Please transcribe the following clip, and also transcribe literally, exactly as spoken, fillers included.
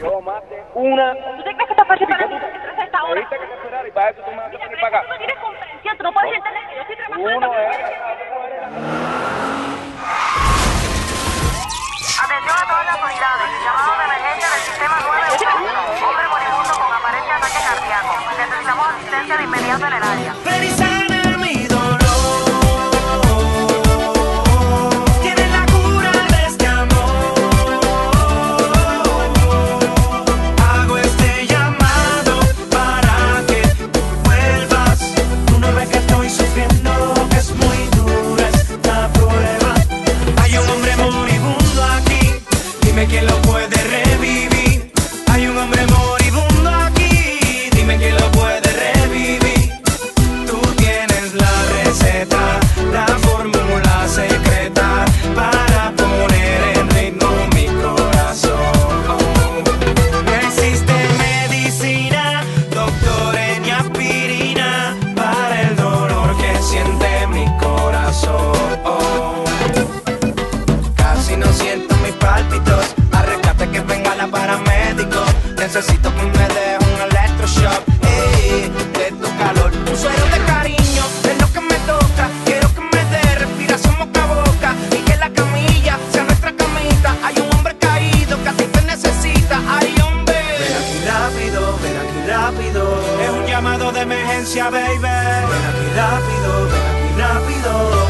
Yo más de una. ¿Tú te crees que está fácil para mí entrar a esta Me hora? dijiste que te esperara y para eso tú me vas a Mira, venir pero para tú acá. no tienes comprensión, tú no puedes entender que yo estoy trabajando. Uno en es. esta- Atención a todas las unidades. Llamado de emergencia del sistema nueve uno uno. Hombre moribundo con aparente ataque cardíaco. Necesitamos asistencia de inmediato en el área. Ven y sana mi dolor. Tienes la cura de este amor. Hago este llamado para que vuelvas. Tú no ves que estoy sufriendo, que es muy dura esta prueba. Hay un hombre moribundo aquí, dime quién lo puede revivir. Hay un hombre moribundo aquí, dime quién lo puede revivir. Tú tienes la receta, la fórmula secreta para poner en ritmo mi corazón. No existe medicina, doctores ni aspirina para el dolor que siente mi corazón. Casi no siento mis pálpitos, arréglate que venga la paramédico. Necesito que me deje un electroshock, ey, de tu calor. Un suero de cariño es lo que me toca. Quiero que me dé respiración boca a boca y que la camilla sea nuestra camita. Hay un hombre caído que a ti te necesita. Ay, hombre, ven aquí rápido, ven aquí rápido. Es un llamado de emergencia, baby. Ven aquí rápido, ven aquí rápido.